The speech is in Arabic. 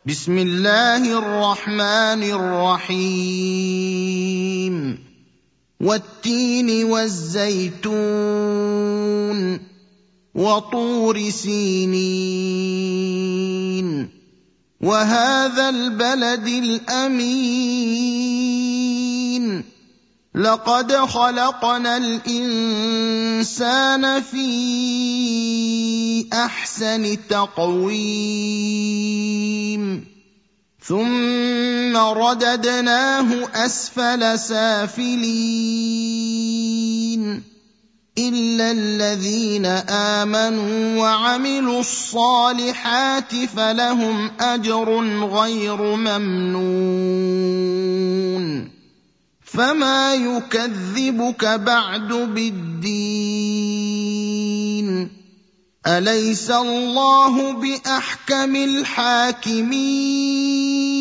بسم الله الرحمن الرحيم والتين والزيتون وطور سينين وهذا البلد الأمين لقد خلقنا الإنسان في أحسن تقويم ثم رددناه أسفل سافلين إلا الذين آمنوا وعملوا الصالحات فلهم أجر غير ممنون فما يكذبك بعد بالدين أليس الله بأحكم الحاكمين